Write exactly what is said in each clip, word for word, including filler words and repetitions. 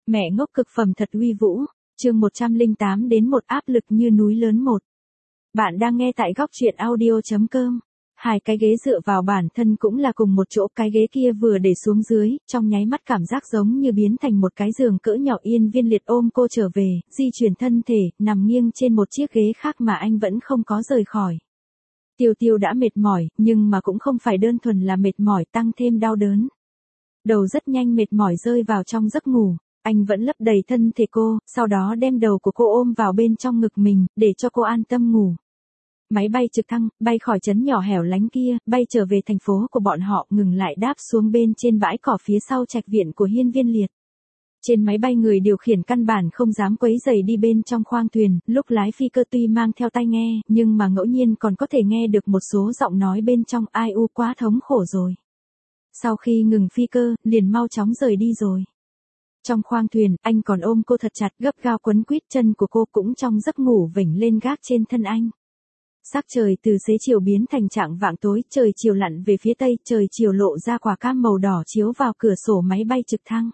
Mẹ ngốc cực phẩm thật uy vũ, chương một trăm lẻ tám đến một áp lực như núi lớn một. Bạn đang nghe tại góc truyện audio chấm com. Hai cái ghế dựa vào bản thân cũng là cùng một chỗ, cái ghế kia vừa để xuống dưới, trong nháy mắt cảm giác giống như biến thành một cái giường cỡ nhỏ. Yên Viên Liệt ôm cô trở về, di chuyển thân thể, nằm nghiêng trên một chiếc ghế khác mà anh vẫn không có rời khỏi. Tiêu Tiêu đã mệt mỏi, nhưng mà cũng không phải đơn thuần là mệt mỏi, tăng thêm đau đớn. Đầu rất nhanh mệt mỏi rơi vào trong giấc ngủ. Anh vẫn lấp đầy thân thể cô, sau đó đem đầu của cô ôm vào bên trong ngực mình, để cho cô an tâm ngủ. Máy bay trực thăng, bay khỏi trấn nhỏ hẻo lánh kia, bay trở về thành phố của bọn họ, ngừng lại đáp xuống bên trên bãi cỏ phía sau trạch viện của Hiên Viên Liệt. Trên máy bay người điều khiển căn bản không dám quấy rầy đi bên trong khoang thuyền, lúc lái phi cơ tuy mang theo tai nghe, nhưng mà ngẫu nhiên còn có thể nghe được một số giọng nói bên trong. Ai u, quá thống khổ rồi. Sau khi ngừng phi cơ, liền mau chóng rời đi rồi. Trong khoang thuyền, anh còn ôm cô thật chặt, gấp gao quấn quýt chân của cô, cũng trong giấc ngủ vểnh lên gác trên thân anh. Sắc trời từ xế chiều biến thành trạng vạng tối, trời chiều lặn về phía tây, trời chiều lộ ra quả cam màu đỏ chiếu vào cửa sổ máy bay trực thăng.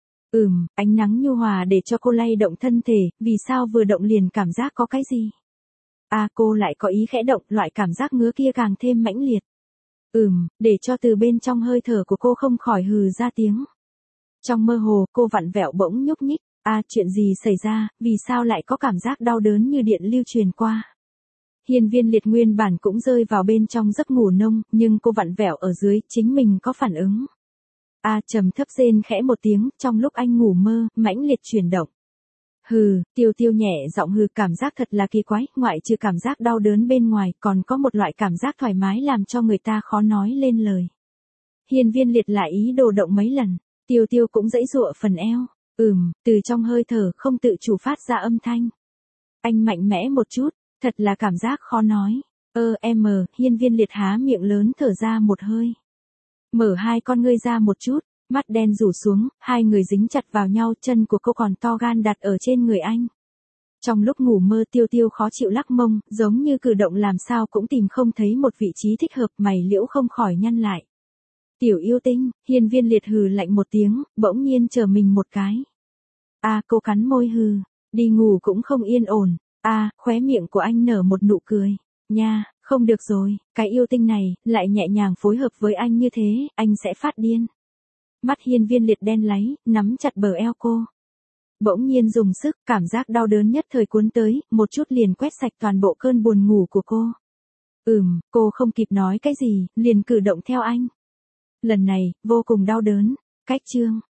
Ừm, ánh nắng nhu hòa để cho cô lay động thân thể, vì sao vừa động liền cảm giác có cái gì? À, cô lại có ý khẽ động, loại cảm giác ngứa kia càng thêm mãnh liệt. Ừm, để cho từ bên trong hơi thở của cô không khỏi hừ ra tiếng. Trong mơ hồ, cô vặn vẹo bỗng nhúc nhích. À, chuyện gì xảy ra, vì sao lại có cảm giác đau đớn như điện lưu truyền qua? Hiên Viên Liệt nguyên bản cũng rơi vào bên trong giấc ngủ nông, nhưng cô vặn vẹo ở dưới, chính mình có phản ứng. À, trầm thấp rên khẽ một tiếng, trong lúc anh ngủ mơ, mãnh liệt chuyển động. Hừ, Tiêu Tiêu nhẹ giọng hừ, cảm giác thật là kỳ quái, ngoại trừ cảm giác đau đớn bên ngoài, còn có một loại cảm giác thoải mái làm cho người ta khó nói lên lời. Hiên Viên Liệt lại ý đồ động mấy lần. Tiêu Tiêu cũng giãy giụa phần eo. Ừm, từ trong hơi thở không tự chủ phát ra âm thanh. Anh mạnh mẽ một chút, thật là cảm giác khó nói. Ơ em, Hiên Viên Liệt há miệng lớn thở ra một hơi. Mở hai con ngươi ra một chút, mắt đen rủ xuống, hai người dính chặt vào nhau, chân của cô còn to gan đặt ở trên người anh. Trong lúc ngủ mơ, Tiêu Tiêu khó chịu lắc mông, giống như cử động làm sao cũng tìm không thấy một vị trí thích hợp, mày liễu không khỏi nhăn lại. Tiểu yêu tinh, Hiên Viên Liệt hừ lạnh một tiếng, bỗng nhiên chờ mình một cái. À, cô cắn môi hừ, đi ngủ cũng không yên ổn. À, khóe miệng của anh nở một nụ cười. Nha, không được rồi, cái yêu tinh này, lại nhẹ nhàng phối hợp với anh như thế, anh sẽ phát điên. Mắt Hiên Viên Liệt đen láy, nắm chặt bờ eo cô. Bỗng nhiên dùng sức, cảm giác đau đớn nhất thời cuốn tới, một chút liền quét sạch toàn bộ cơn buồn ngủ của cô. Ừm, cô không kịp nói cái gì, liền cử động theo anh. Lần này, vô cùng đau đớn. Cách chương.